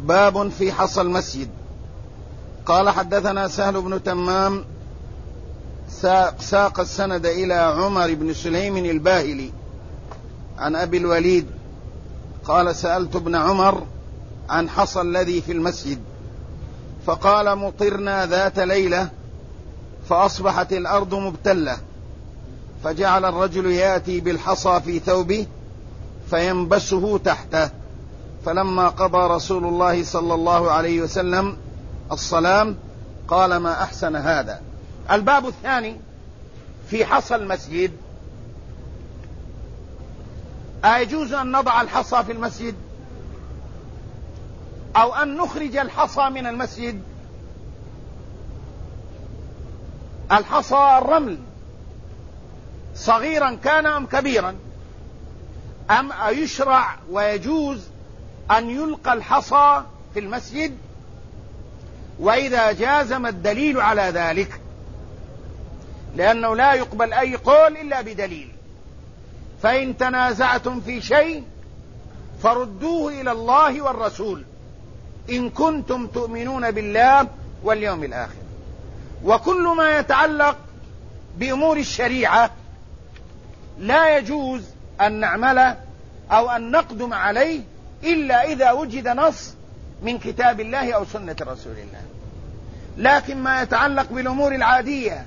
باب في حصى المسجد. قال حدثنا سهل بن تمام ساق السند إلى عمر بن سليم الباهلي عن أبي الوليد قال سألت ابن عمر عن حصى الذي في المسجد فقال مطرنا ذات ليلة فأصبحت الأرض مبتلة فجعل الرجل يأتي بالحصى في ثوبه فينبسه تحته، فلما قضى رسول الله صلى الله عليه وسلم الصلاة قال ما أحسن هذا. الباب الثاني في حصى المسجد. أيجوز أن نضع الحصى في المسجد أو أن نخرج الحصى من المسجد؟ الحصى الرمل صغيرا كان أم كبيرا، أم يشرع ويجوز أن يلقى الحصى في المسجد؟ وإذا جاز ما الدليل على ذلك؟ لأنه لا يقبل أي قول إلا بدليل. فإن تنازعتم في شيء فردوه إلى الله والرسول إن كنتم تؤمنون بالله واليوم الآخر. وكل ما يتعلق بأمور الشريعة لا يجوز أن نعمله أو أن نقدم عليه إلا إذا وجد نص من كتاب الله أو سنة رسول الله. لكن ما يتعلق بالأمور العادية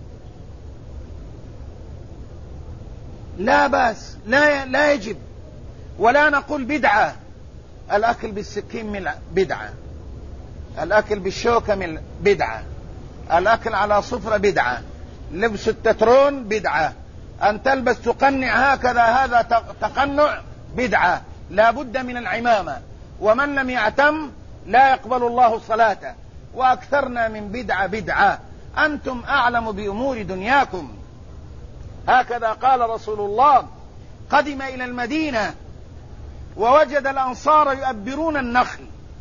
لا بأس، لا يجب. ولا نقول بدعة، الأكل بالسكين من بدعة، الأكل بالشوكة من بدعة، الأكل على صفرة بدعة، لبس التترون بدعة، أن تلبس تقنع هكذا هذا تقنع بدعة. لا بد من العمامة، ومن لم يعتم لا يقبل الله صلاته. وأكثرنا من بدعة. أنتم أعلم بأمور دنياكم. هكذا قال رسول الله. قدم إلى المدينة ووجد الأنصار يؤبرون النخل،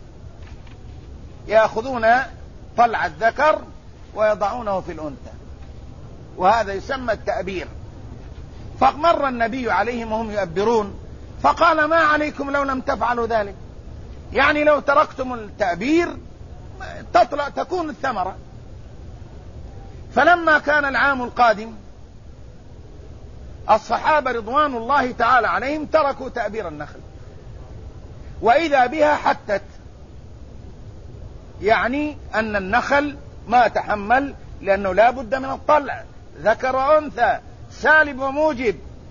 يأخذون طلع الذكر ويضعونه في الأنثى، وهذا يسمى التأبير. فمر النبي عليهم وهم يؤبرون فقال ما عليكم لو لم تفعلوا ذلك، يعني لو تركتم التأبير تكون الثمرة. فلما كان العام القادم الصحابة رضوان الله تعالى عليهم تركوا تأبير النخل، وإذا بها حتت، يعني أن النخل ما تحمل، لأنه لا بد من الطلع، ذكر وأنثى، سالب وموجب.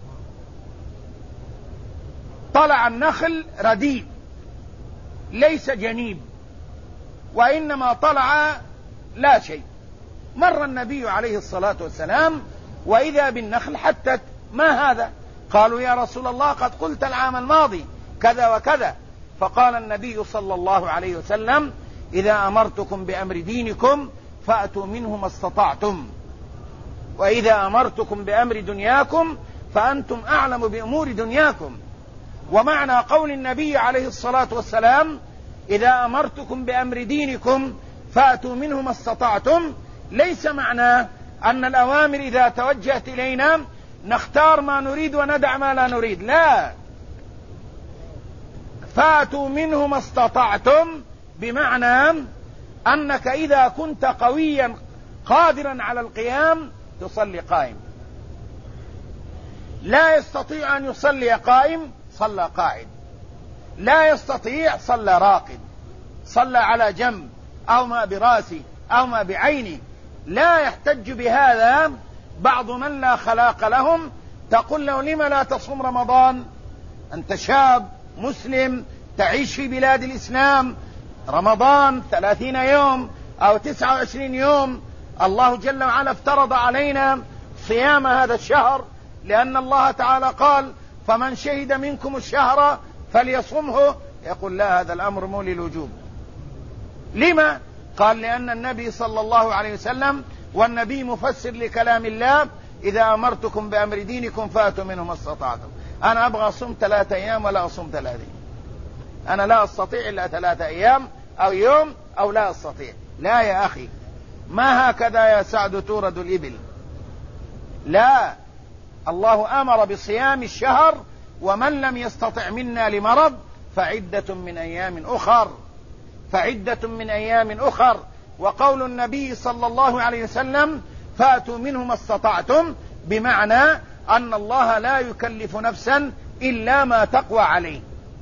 طلع النخل رديء ليس جنيب، وإنما طلع لا شيء. مر النبي عليه الصلاة والسلام وإذا بالنخل حتت، ما هذا؟ قالوا يا رسول الله قد قلت العام الماضي كذا وكذا. فقال النبي صلى الله عليه وسلم إذا أمرتكم بأمر دينكم فأتوا منه ما استطعتم، وإذا أمرتكم بأمر دنياكم فأنتم أعلم بأمور دنياكم. ومعنى قول النبي عليه الصلاة والسلام إذا أمرتكم بأمر دينكم فأتوا منه ما استطعتم ليس معناه أن الأوامر إذا توجهت إلينا نختار ما نريد وندع ما لا نريد، لا. فأتوا منه ما استطعتم بمعنى أنك إذا كنت قويا قادرا على القيام تصلي قائم، لا يستطيع أن يصلي قائم صلى قاعد، لا يستطيع صلى راقد، صلى على جنب أو ما براسه أو ما بعينه. لا يحتج بهذا بعض من لا خلاق لهم. تقول له لما لا تصوم رمضان؟ أنت شاب مسلم تعيش في بلاد الإسلام، رمضان 30 يوم أو 29 يوم، الله جل وعلا افترض علينا صيام هذا الشهر، لأن الله تعالى قال فمن شهد منكم الشهر فليصمه. يقول لا، هذا الأمر مو للوجوب. لما؟ قال لأن النبي صلى الله عليه وسلم، والنبي مفسر لكلام الله، إذا أمرتكم بأمر دينكم فأتوا منه ما استطعتم. أنا أبغى أصوم 3 أيام ولا أصوم 3، أنا لا أستطيع إلا 3 أيام أو يوم أو لا أستطيع. لا يا أخي، ما هكذا يا سعد تورد الإبل. لا، الله أمر بصيام الشهر، ومن لم يستطع منا لمرض فعدة من أيام أخر. فعدة من أيام أخر. وقول النبي صلى الله عليه وسلم فأتوا منه ما استطعتم، بمعنى أن الله لا يكلف نفسا إلا ما تقوى عليه.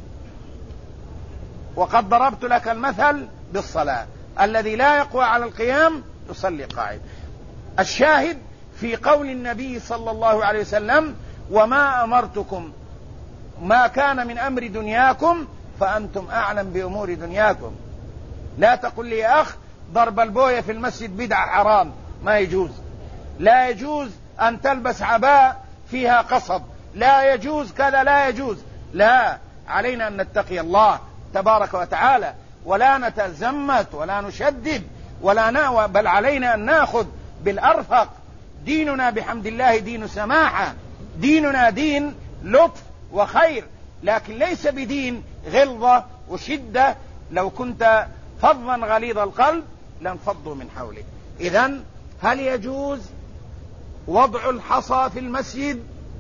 وقد ضربت لك المثل بالصلاة، الذي لا يقوى على القيام يصلي قاعد. الشاهد في قول النبي صلى الله عليه وسلم وما أمرتكم ما كان من أمر دنياكم فأنتم أعلم بأمور دنياكم. لا تقل لي يا أخ ضرب البوية في المسجد بدعة حرام، ما يجوز. لا يجوز أن تلبس عباء فيها قصب، لا يجوز كذا، لا يجوز. لا، علينا أن نتقي الله تبارك وتعالى، ولا نتزمت ولا نشدد بل علينا أن نأخذ بالأرفق. ديننا بحمد الله دين سماحة، ديننا دين لطف وخير، لكن ليس بدين غلظة وشدة. لو كنت فظا غليظ القلب لانفضوا من حولك. إذن هل يجوز وضع الحصى في المسجد؟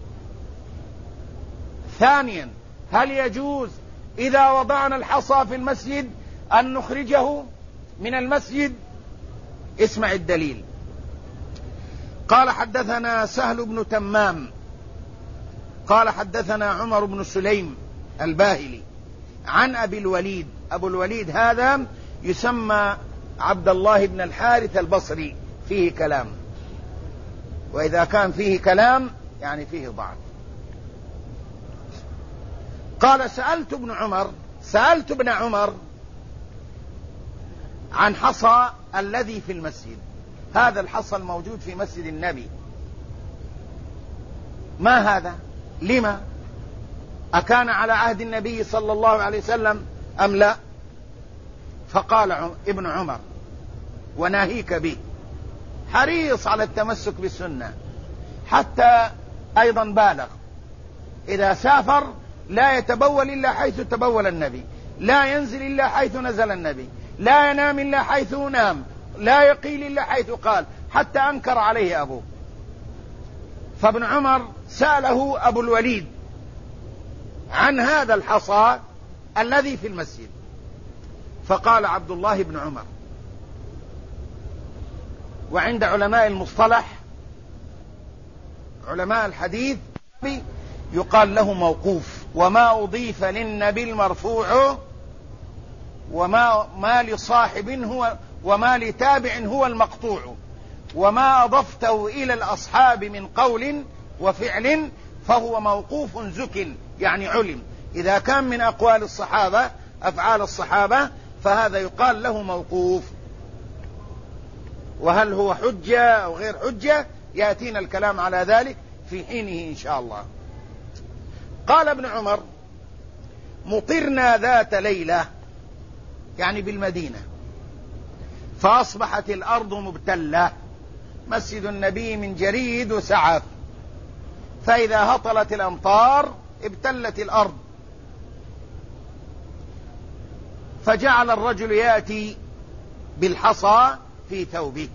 ثانيا، هل يجوز إذا وضعنا الحصى في المسجد أن نخرجه من المسجد؟ اسمع الدليل. قال حدثنا سهل بن تمام قال حدثنا عمر بن سليم الباهلي عن أبي الوليد. أبو الوليد هذا يسمى عبد الله بن الحارث البصري، فيه كلام، وإذا كان فيه كلام يعني فيه ضعف. قال سألت ابن عمر عن حصى الذي في المسجد. هذا الحصى الموجود في مسجد النبي ما هذا؟ لما؟ أكان على عهد النبي صلى الله عليه وسلم أم لا؟ فقال ابن عمر وناهيك به، حريص على التمسك بالسنة، حتى أيضا بالغ. إذا سافر لا يتبول إلا حيث تبول النبي، لا ينزل إلا حيث نزل النبي، لا ينام إلا حيث نام، لا يقيل إلا حيث قال، حتى أنكر عليه أبوه. فابن عمر سأله أبو الوليد عن هذا الحصى الذي في المسجد، فقال عبد الله بن عمر. وعند علماء المصطلح علماء الحديث يقال له موقوف، وما أضيف للنبي المرفوع وما لصاحب هو وما لتابع هو المقطوع، وما أضفته إلى الأصحاب من قول وفعل فهو موقوف زك، يعني علم. إذا كان من أقوال الصحابة أفعال الصحابة فهذا يقال له موقوف. وهل هو حجة أو غير حجة يأتينا الكلام على ذلك في حينه إن شاء الله. قال ابن عمر مطرنا ذات ليلة، يعني بالمدينة، فأصبحت الأرض مبتلة، مسجد النبي من جريد وسعف، فإذا هطلت الأمطار ابتلت الأرض. فجعل الرجل يأتي بالحصى في ثوبه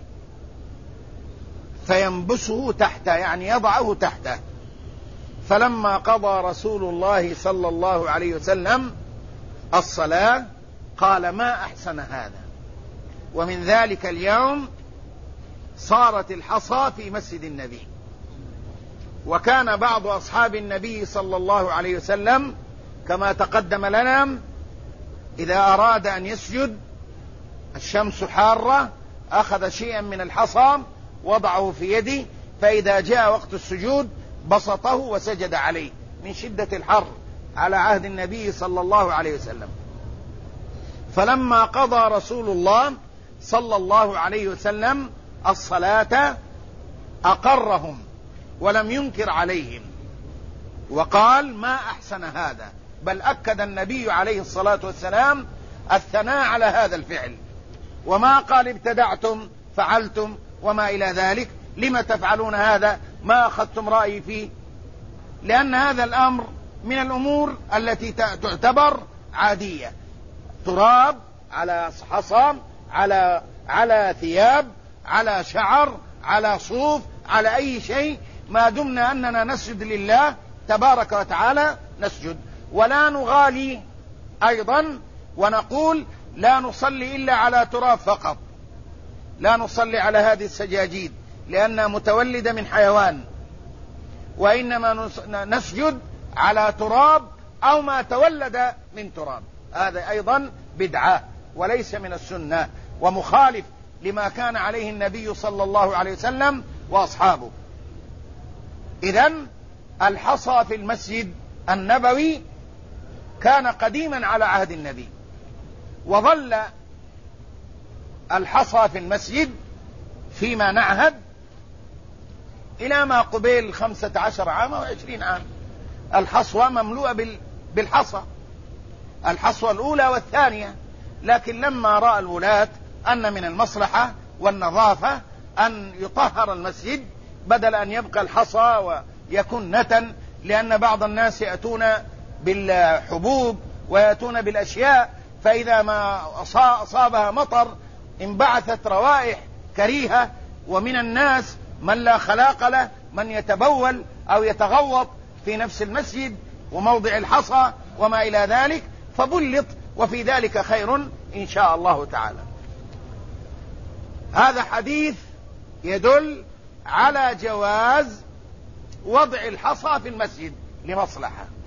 فينبسه تحته، يعني يضعه تحته. فلما قضى رسول الله صلى الله عليه وسلم الصلاة قال ما أحسن هذا. ومن ذلك اليوم صارت الحصى في مسجد النبي. وكان بعض أصحاب النبي صلى الله عليه وسلم كما تقدم لنا إذا أراد أن يسجد الشمس حارة أخذ شيئا من الحصى وضعه في يده، فإذا جاء وقت السجود بسطه وسجد عليه من شدة الحر على عهد النبي صلى الله عليه وسلم. فلما قضى رسول الله صلى الله عليه وسلم الصلاة أقرهم ولم ينكر عليهم وقال ما أحسن هذا، بل أكد النبي عليه الصلاة والسلام الثناء على هذا الفعل، وما قال ابتدعتم فعلتم وما إلى ذلك، لما تفعلون هذا، ما أخذتم رأيي فيه، لأن هذا الأمر من الأمور التي تعتبر عادية. تراب على حصى على ثياب على شعر على صوف على أي شيء، ما دمنا أننا نسجد لله تبارك وتعالى نسجد، ولا نغالي أيضا ونقول لا نصلي إلا على تراب فقط، لا نصلي على هذه السجاجيد لأنها متولدة من حيوان، وإنما نسجد على تراب أو ما تولد من تراب. هذا أيضا بدعة وليس من السنة، ومخالف لما كان عليه النبي صلى الله عليه وسلم وأصحابه. إذن الحصى في المسجد النبوي كان قديما على عهد النبي، وظل الحصى في المسجد فيما نعهد إلى ما قبيل 15 عام أو 20 عام. الحصوة مملوءة بالحصى، الحصوة الأولى والثانية. لكن لما رأى الولاة أن من المصلحة والنظافة أن يطهر المسجد بدل أن يبقى الحصى ويكون نتن، لأن بعض الناس يأتون بالحبوب ويأتون بالأشياء، فإذا ما أصابها مطر انبعثت روائح كريهة، ومن الناس من لا خلاق له، من يتبول أو يتغوط في نفس المسجد وموضع الحصى وما إلى ذلك، فبلط، وفي ذلك خير إن شاء الله تعالى. هذا حديث يدل على جواز وضع الحصى في المسجد لمصلحة.